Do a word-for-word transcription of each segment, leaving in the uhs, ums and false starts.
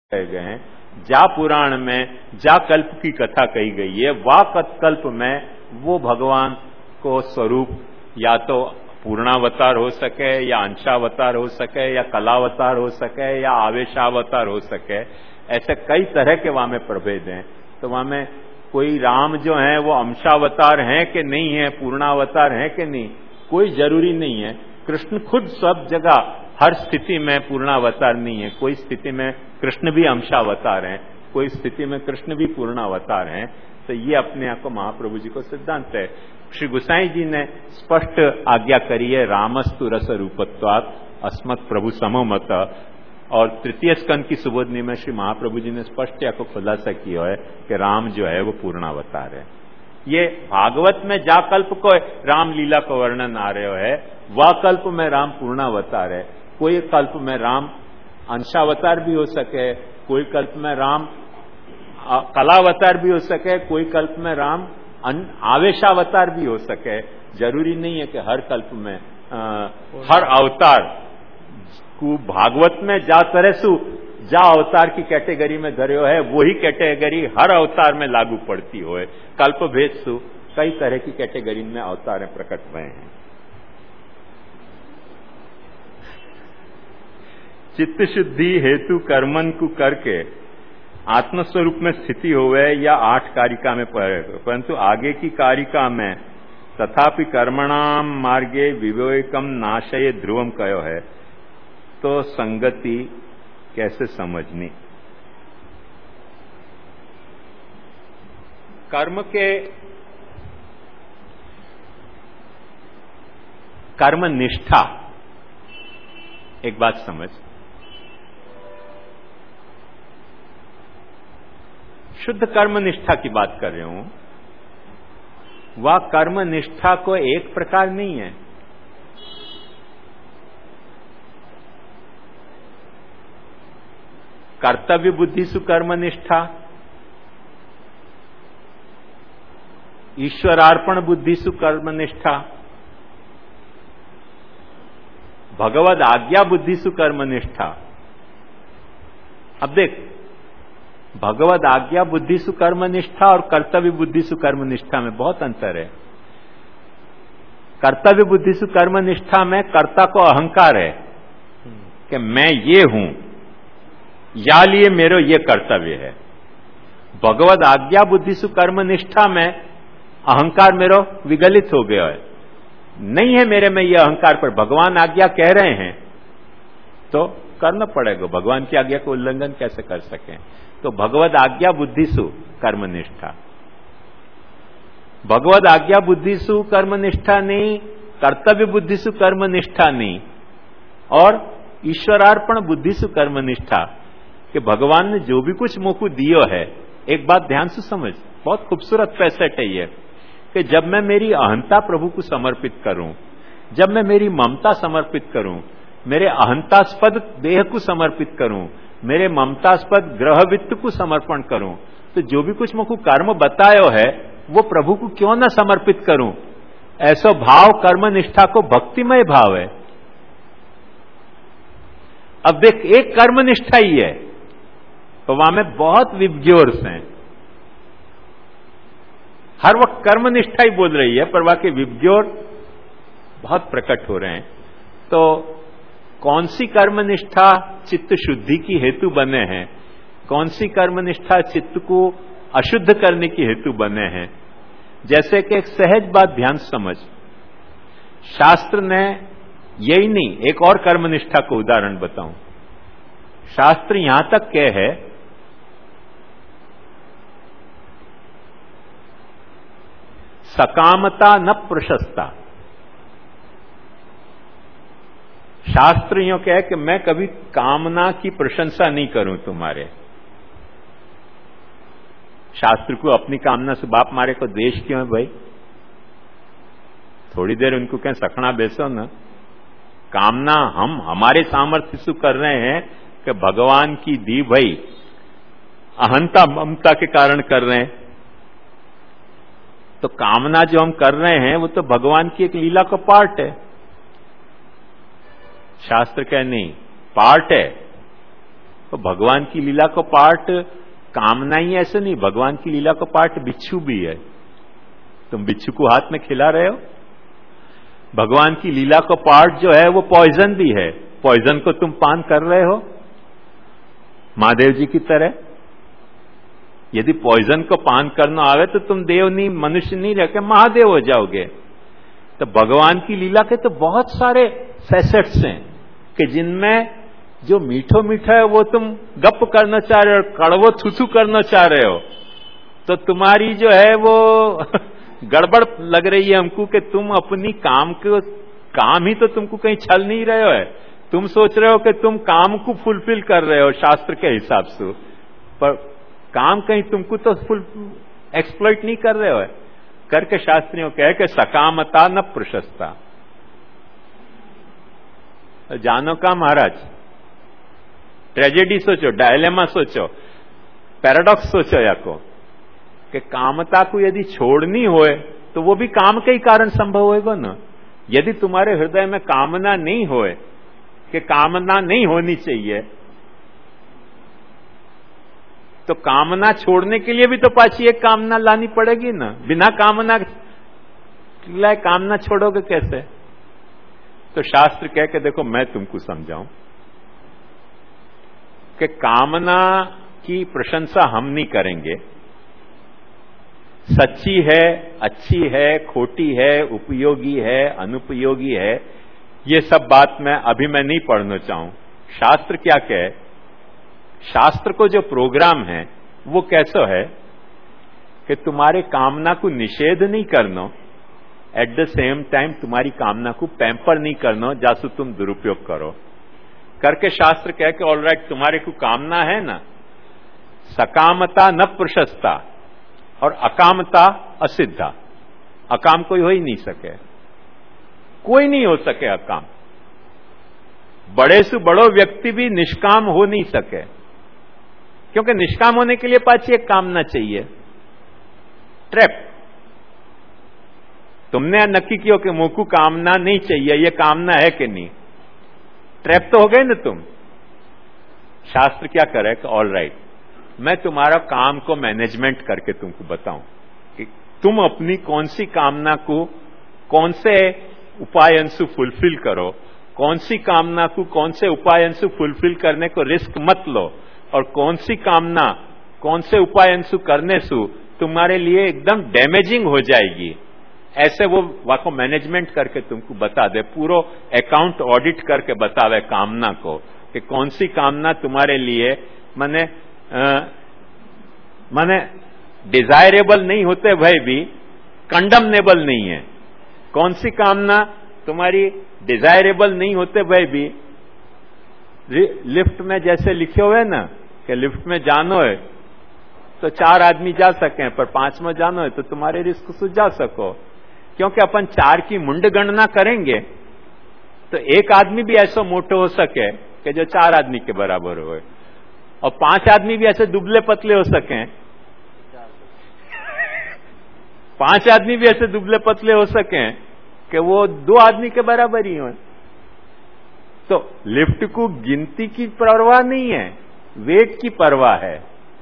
कहे गए हैं, जा पुराण में जा कल्प की कथा कही गई है, वा कल्प में वो भगवान को स्वरूप या तो पूर्णावतार हो सके या अंशावतार हो सके या कलावतार हो सके या आवेशावतार हो सके, ऐसे कई तरह के वहां में प्रभेद हैं। तो वहां में कोई राम जो है वो अंशावतार हैं कि नहीं है, पूर्णावतार हैं कि नहीं, कोई जरूरी नहीं है। कृष्ण खुद सब जगह हर स्थिति में पूर्णावतार नहीं है, कोई स्थिति में कृष्ण भी अंशावतार हैं, कोई स्थिति में कृष्ण भी पूर्णावतार हैं। तो ये अपने आप को महाप्रभु जी को सिद्धांत है। श्री गोसाई जी ने स्पष्ट आज्ञा करी है, रामस्तु रस रूपत्वात् अस्मत् प्रभु समोमत। और तृतीय स्कंद की सुबोधनी में श्री महाप्रभु जी ने स्पष्ट या को खुलासा किया है कि राम जो है वो पूर्णावतार है। ये भागवत में जा कल्प को रामलीला का वर्णन आ रहे है, वह कल्प में राम पूर्णावतार है। कोई कल्प में राम अंशावतार भी हो सके, कोई कल्प में राम कलावतार भी हो सके, कोई कल्प में राम आवेशावतार भी हो सके। जरूरी नहीं है कि हर कल्प में आ, हर अवतार को भागवत में जा तरह सु जा अवतार की कैटेगरी में धर्यो है, वही कैटेगरी हर अवतार में लागू पड़ती हो। कल्प भेद सु कई तरह की कैटेगरी में अवतार प्रकट हुए हैं। चित्त शुद्धि हेतु कर्मन को करके आत्मस्वरूप में स्थिति होवे या आठ कारिका में पढ़े, परंतु आगे की कारिका में तथापि कर्मणाम मार्गे विवेकम नाशये ध्रुवम कयो है। तो संगति कैसे समझनी? कर्म के कर्म निष्ठा, एक बात समझ, शुद्ध कर्म निष्ठा की बात कर रहे हूं, वह कर्म निष्ठा को एक प्रकार नहीं है। कर्तव्य बुद्धि सु कर्म निष्ठा, ईश्वरार्पण बुद्धि सु कर्म निष्ठा, भगवद आज्ञा बुद्धि सु कर्म निष्ठा। अब देख, भगवद आज्ञा बुद्धि सु कर्म निष्ठा और कर्तव्य बुद्धि सु कर्म निष्ठा में बहुत अंतर है। कर्तव्य बुद्धि सु कर्म निष्ठा में कर्ता को अहंकार है कि मैं ये हूं, या लिए मेरो ये कर्तव्य है। भगवद आज्ञा बुद्धि सु कर्म निष्ठा में अहंकार मेरो विगलित हो गया है, नहीं है मेरे में ये अहंकार, पर भगवान आज्ञा कह रहे हैं तो करना पड़ेगा। भगवान की आज्ञा को उल्लंघन कैसे कर सकें? तो भगवद आज्ञा बुद्धिसु कर्मनिष्ठा, भगवद आज्ञा बुद्धिसु कर्मनिष्ठा नहीं, कर्तव्य बुद्धिसु कर्मनिष्ठा नहीं, और ईश्वरार्पण बुद्धिसु कर्मनिष्ठा कि भगवान ने जो भी कुछ मुझको दियो है। एक बात ध्यान से समझ, बहुत खूबसूरत पैसेट है ये, कि जब मैं मेरी अहंता प्रभु को समर्पित करूं, जब मैं मेरी ममता समर्पित करूं, मेरे अहंतास्पद देह को समर्पित करूं, मेरे ममतास्पद ग्रह वित्त को समर्पण करूं, तो जो भी कुछ मुझको कर्म बतायो है वो प्रभु को क्यों ना समर्पित करूं? ऐसा भाव कर्म निष्ठा को भक्तिमय भाव है। अब देख, एक कर्म निष्ठा ही है तो वहां में बहुत विब्ग्योर्स हैं, हर वक्त कर्म निष्ठा ही बोल रही है, पर वहां के विब्ग्योर बहुत प्रकट हो रहे हैं। तो कौन सी कर्मनिष्ठा चित्त शुद्धि की हेतु बने हैं, कौन सी कर्मनिष्ठा चित्त को अशुद्ध करने की हेतु बने हैं? जैसे कि एक सहज बात ध्यान समझ, शास्त्र ने यही नहीं, एक और कर्मनिष्ठा को उदाहरण बताऊं। शास्त्र यहां तक कह है सकामता न प्रशस्ता। शास्त्र यूं कहे कि मैं कभी कामना की प्रशंसा नहीं करूं तुम्हारे। शास्त्र को अपनी कामना से बाप मारे को द्वेष क्यों है भाई? थोड़ी देर उनको कहें सखना बेसो ना। कामना हम हमारे सामर्थ्य से कर रहे हैं कि भगवान की दी भाई अहंता ममता के कारण कर रहे हैं। तो कामना जो हम कर रहे हैं वो तो भगवान की एक लीला का पार्ट है। शास्त्र कह नहीं, पार्ट है, तो भगवान की लीला को पार्ट कामना ही ऐसे नहीं, भगवान की लीला को पार्ट बिच्छू भी है। तुम बिच्छू को हाथ में खिला रहे हो। भगवान की लीला को पार्ट जो है वो पॉइजन भी है, पॉइजन को तुम पान कर रहे हो महादेव जी की तरह। यदि पॉइजन को पान करना आवे तो तुम देव नहीं, मनुष्य नहीं रह के महादेव हो जाओगे। तो भगवान की लीला के तो बहुत सारे फैसेट्स हैं कि जिनमें जो मीठो मीठा है वो तुम गप करना चाह रहे हो, कड़वो थुथु करना चाह रहे हो, तो तुम्हारी जो है वो गड़बड़ लग रही है हमको कि तुम अपनी काम को, काम ही तो तुमको कहीं छल नहीं रहे हो है। तुम सोच रहे हो कि तुम काम को फुलफिल कर रहे हो शास्त्र के हिसाब से, पर काम कहीं तुमको तो फुल एक्सप्लॉइट नहीं कर रहे हो है। करके शास्त्रियों कहे कि सकामता न प्रशस्ता। जानो का महाराज, ट्रेजेडी सोचो, डायलेमा सोचो, पैराडॉक्स सोचो याको कि कामता को यदि छोड़नी होए तो वो भी काम के ही कारण संभव होएगा ना। यदि तुम्हारे हृदय में कामना नहीं होए कि कामना नहीं होनी चाहिए, तो कामना छोड़ने के लिए भी तो पाछी एक कामना लानी पड़ेगी ना। बिना कामना लाए कामना छोड़ोगे कैसे? तो शास्त्र कह के देखो, मैं तुमको समझाऊं कि कामना की प्रशंसा हम नहीं करेंगे। सच्ची है, अच्छी है, खोटी है, उपयोगी है, अनुपयोगी है, ये सब बात मैं अभी मैं नहीं पढ़ना चाहूं। शास्त्र क्या कहे? शास्त्र को जो प्रोग्राम है वो कैसा है कि तुम्हारे कामना को निषेध नहीं करना, एट द सेम टाइम तुम्हारी कामना को पैम्पर नहीं करना जासु तुम दुरुपयोग करो। करके शास्त्र कह के ऑल राइट, तुम्हारे को कामना है ना, सकामता न प्रशस्ता और अकामता असिद्धा। अकाम कोई हो ही नहीं सके, कोई नहीं हो सके अकाम। बड़े से बड़ो व्यक्ति भी निष्काम हो नहीं सके, क्योंकि निष्काम होने के लिए पाछी एक कामना चाहिए। ट्रैप। तुमने नक्की किया कि मुझको कामना नहीं चाहिए, ये कामना है कि नहीं, ट्रैप तो हो गए ना तुम। शास्त्र क्या करे कि ऑल राइट, मैं तुम्हारा काम को मैनेजमेंट करके तुमको बताऊं कि तुम अपनी कौन सी कामना को कौन से उपाय से फुलफिल करो, कौन सी कामना को कौन से उपाय से फुलफिल करने को रिस्क मत लो, और कौन सी कामना कौन से उपाय से करने से तुम्हारे लिए एकदम डैमेजिंग हो जाएगी, ऐसे वो वाको मैनेजमेंट करके तुमको बता दे। पूरा अकाउंट ऑडिट करके बतावे कामना को कि कौन सी कामना तुम्हारे लिए माने माने डिजायरेबल नहीं होते भय भी कंडमनेबल नहीं है, कौन सी कामना तुम्हारी डिजायरेबल नहीं होते भय भी। लिफ्ट में जैसे लिखे हुए ना कि लिफ्ट में जानो है तो चार आदमी जा सके, पर पांच में जानो है तो तुम्हारे रिस्क से जा सको, क्योंकि अपन चार की मुंड गणना करेंगे तो एक आदमी भी ऐसा मोटे हो सके कि जो चार आदमी के बराबर हो, और पांच आदमी भी ऐसे दुबले पतले हो सके, पांच आदमी भी ऐसे दुबले पतले हो सके कि वो दो आदमी के बराबर ही हो। तो लिफ्ट को गिनती की परवाह नहीं है, वेट की परवाह है।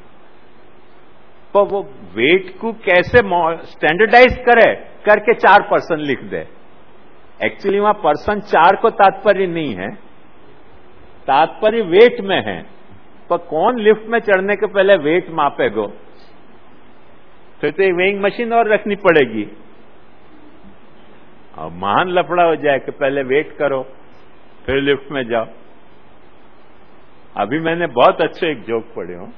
तो वो वेट को कैसे स्टैंडर्डाइज करे करके चार पर्सन लिख दे। एक्चुअली वहां पर्सन चार को तात्पर्य नहीं है, तात्पर्य वेट में है। पर कौन लिफ्ट में चढ़ने के पहले वेट मापेगो? फिर तो एक वेइंग मशीन और रखनी पड़ेगी, और महान लफड़ा हो जाए कि पहले वेट करो फिर लिफ्ट में जाओ। अभी मैंने बहुत अच्छे एक जोक पढ़े हो,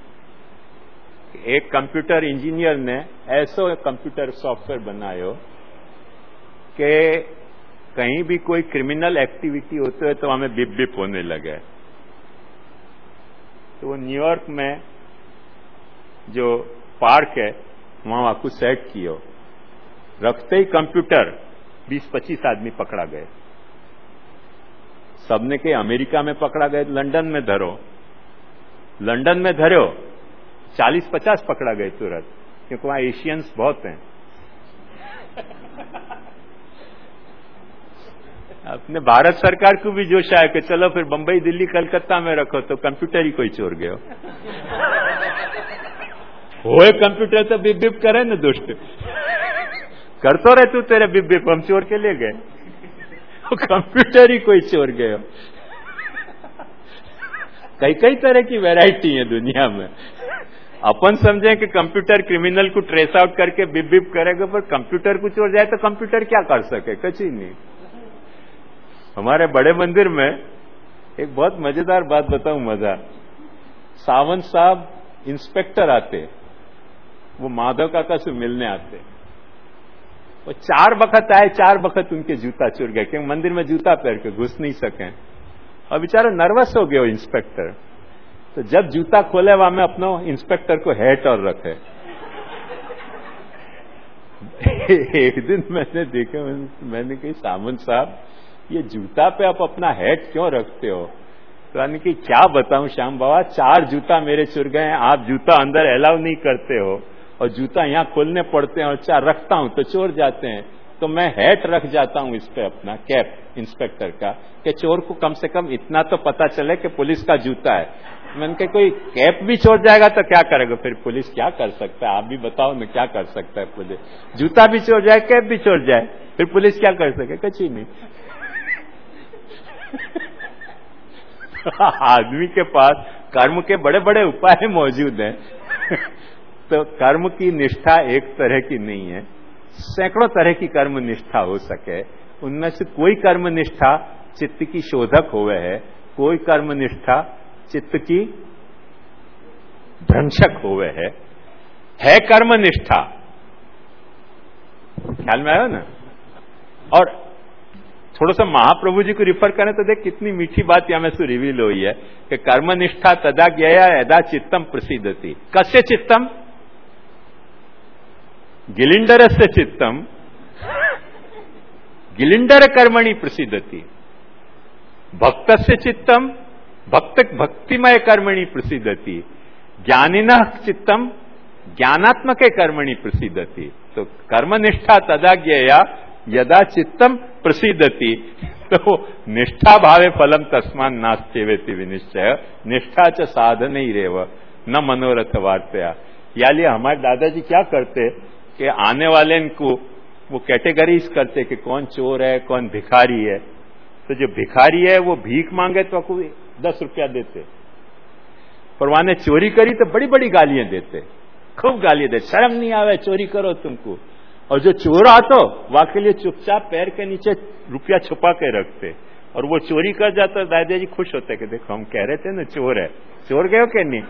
एक कंप्यूटर इंजीनियर ने ऐसा कंप्यूटर सॉफ्टवेयर बनायो कि कहीं भी कोई क्रिमिनल एक्टिविटी होती है तो हमें बिप बिप होने लगे। तो वो न्यूयॉर्क में जो पार्क है वहां आपको सेट किया, रखते ही कंप्यूटर बीस पच्चीस आदमी पकड़ा गए। सबने के अमेरिका में पकड़ा गए, लंदन में धरो, लंदन में धरो चालीस पचास पकड़ा गए तुरंत, क्योंकि वहां एशियंस बहुत हैं। अपने भारत सरकार को भी जोश आया कि चलो फिर बंबई दिल्ली कलकत्ता में रखो, तो कंप्यूटर ही कोई चोर गयो होए कंप्यूटर तो बिप बिप करे न दुष्ट, कर तो रहे तू तेरे बिप बिप, हम चोर के ले गए, कंप्यूटर ही कोई चोर गयो। कई कई तरह की वैरायटी है दुनिया में। अपन समझे कि कंप्यूटर क्रिमिनल को ट्रेस आउट करके बिप बिप करेगा, पर कंप्यूटर को चोर जाए तो कंप्यूटर क्या कर सके, कुछ ही नहीं। हमारे बड़े मंदिर में एक बहुत मजेदार बात बताऊं, मजा। सावंत साहब इंस्पेक्टर आते, वो माधव काका से मिलने आते, वो चार बखत आए, चार बखत उनके जूता चुर गए, क्योंकि मंदिर में जूता पहन के घुस नहीं सके, और बेचारा नर्वस हो गया इंस्पेक्टर। तो जब जूता खोले वहां में अपना इंस्पेक्टर को हैट और रखे। एक दिन मैंने देखा, मैंने कही सामंत साहब ये जूता पे आप अपना हैट क्यों रखते हो? तो यानी कि क्या बताऊं श्याम बाबा, चार जूता मेरे चुर गए हैं, आप जूता अंदर अलाउ नहीं करते हो, और जूता यहाँ खोलने पड़ते हैं, और चार रखता हूं तो चोर जाते हैं, तो मैं हैट रख जाता हूं इस पे अपना कैप इंस्पेक्टर का, कि चोर को कम से कम इतना तो पता चले कि पुलिस का जूता है। मैंने कहा कोई कैप भी चोर जाएगा तो क्या करेगा फिर, पुलिस क्या कर सकता है, आप भी बताओ ना क्या कर सकता है पुलिस? जूता भी चोर जाए, कैप भी चोर जाए, फिर पुलिस क्या कर सके, कुछ ही नहीं। आदमी के पास कर्म के बड़े बड़े उपाय मौजूद हैं। तो कर्म की निष्ठा एक तरह की नहीं है, सैकड़ों तरह की कर्म निष्ठा हो सके। उनमें से कोई कर्म निष्ठा चित्त की शोधक होवे है, कोई कर्म निष्ठा चित्त की भ्रंशक होवे है। है कर्म निष्ठा, ख्याल में आयो ना? और थोड़ा सा महाप्रभु जी को रिफर करें तो देख कितनी मीठी बात यहां में से रिवील हुई है कि कर्मनिष्ठा तदा ज्ञया यदा चित्तम प्रसिद्धति। कस्य चित्तम? गिलिंडर से चित्तम गिलिंडर कर्मणि प्रसिद्धति। भक्त से चित्तम भक्त भक्तिमय कर्मणि प्रसिद्धति। ज्ञानिनः चित्तम ज्ञानात्मक कर्मणि प्रसिद्धति। तो कर्मनिष्ठा तदा ज्ञया यदा चित्तम प्रसिद्धति। तो निष्ठा भावे फलम तस्मान नास्त्येवेति विनिश्चय। निष्ठा च साधन ही रेव न मनोरथ वार्तया। यानी हमारे दादाजी क्या करते कि आने वाले को वो कैटेगरीज करते कि कौन चोर है कौन भिखारी है। तो जो भिखारी है वो भीख मांगे तो आपको दस रुपया देते, पर वहां ने चोरी करी तो बड़ी बड़ी गालियां देते, खूब गालियां देते, शर्म नहीं आवे चोरी करो तुमको। और जो चोर आतो वहां के लिए चुपचाप पैर के नीचे रुपया छुपा के रखते, और वो चोरी कर जाता दादाजी खुश होते कि देखो हम कह रहे थे ना चोर है, चोर गए हो कि नहीं।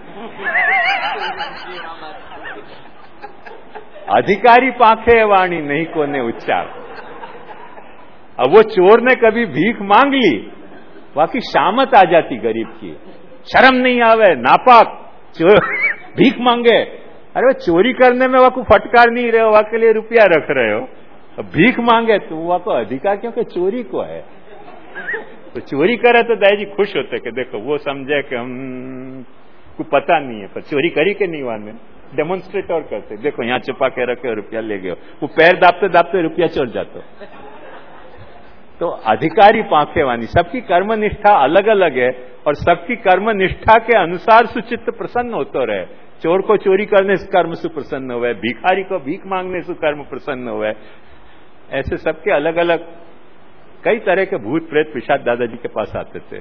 अधिकारी पाखे वाणी नहीं कोने उच्चार। अब वो चोर ने कभी भीख मांग ली, बाकी शामत आ जाती गरीब की, शर्म नहीं आवे नापाक चोर भीख मांगे। अरे वो चोरी करने में वहां को फटकार नहीं रहे हो, वहां के लिए रुपया रख रहे हो, भीख मांगे तो वहां को अधिकार क्योंकि चोरी को है। तो चोरी करे तो दादाजी खुश होते कि देखो वो समझे कि हम को पता नहीं है, पर चोरी करी के नहीं वाने डेमोन्स्ट्रेट और करते, देखो यहाँ छुपा के रखे रुपया ले गए। वो पैर दाबते दाबते रुपया चोर जाते। तो अधिकारी पाखे वानी सबकी कर्मनिष्ठा अलग अलग है, और सबकी कर्मनिष्ठा के अनुसार सुचित्त प्रसन्न होते रहे। चोर को चोरी करने से कर्म से प्रसन्न हुए, भिखारी को भीख मांगने से कर्म प्रसन्न हुए। ऐसे सबके अलग अलग कई तरह के भूत प्रेत पिशाच दादाजी के पास आते थे।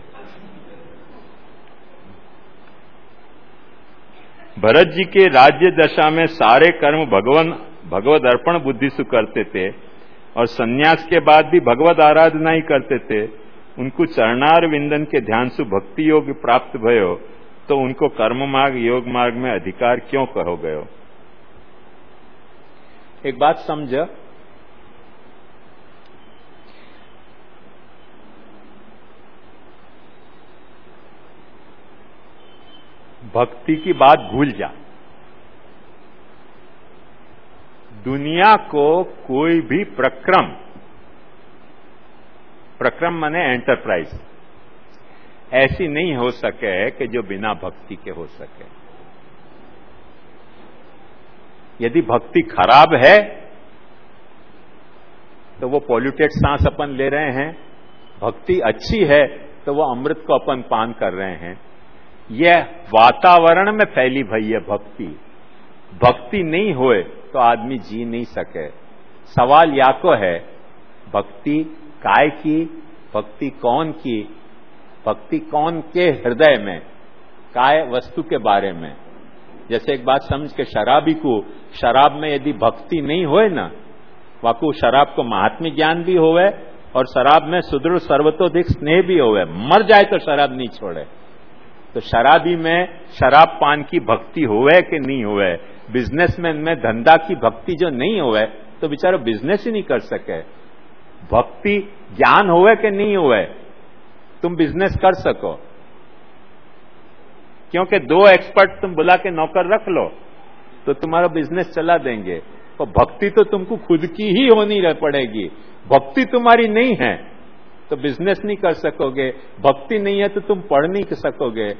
भरत जी के राज्य दशा में सारे कर्म भगवान भगवद अर्पण बुद्धि से करते थे, और सन्यास के बाद भी भगवद आराधना ही करते थे। उनको चरणार विंदन के ध्यान से भक्ति योग प्राप्त भयो, तो उनको कर्म मार्ग योग मार्ग में अधिकार क्यों कहो गयो। एक बात समझ, भक्ति की बात भूल जा। दुनिया को कोई भी प्रक्रम, प्रक्रम माने एंटरप्राइज, ऐसी नहीं हो सके कि जो बिना भक्ति के हो सके। यदि भक्ति खराब है तो वो पॉल्यूटेड सांस अपन ले रहे हैं, भक्ति अच्छी है तो वो अमृत को अपन पान कर रहे हैं। यह वातावरण में फैली भई है भक्ति। भक्ति नहीं होए तो आदमी जी नहीं सके। सवाल या को है भक्ति काय की, भक्ति कौन की, भक्ति कौन के हृदय में, काय वस्तु के बारे में। जैसे एक बात समझ के शराबी को, शराब में यदि भक्ति नहीं होए ना, वाकू शराब को महात्म्य ज्ञान भी होवे और शराब में सुदृढ़ सर्वतोधिक स्नेह भी होवे, मर जाए तो शराब नहीं छोड़े। तो शराबी में शराब पान की भक्ति होवे कि नहीं होवे, बिजनेसमैन में धंधा की भक्ति जो नहीं होवे तो बेचारा बिजनेस ही नहीं कर सके। भक्ति ज्ञान होवे कि नहीं होवे तुम बिजनेस कर सको, क्योंकि दो एक्सपर्ट तुम बुला के नौकर रख लो तो तुम्हारा बिजनेस चला देंगे। तो भक्ति तो तुमको खुद की ही होनी रह पड़ेगी। भक्ति तुम्हारी नहीं है तो बिजनेस नहीं कर सकोगे, भक्ति नहीं है तो तुम पढ़ नहीं सकोगे।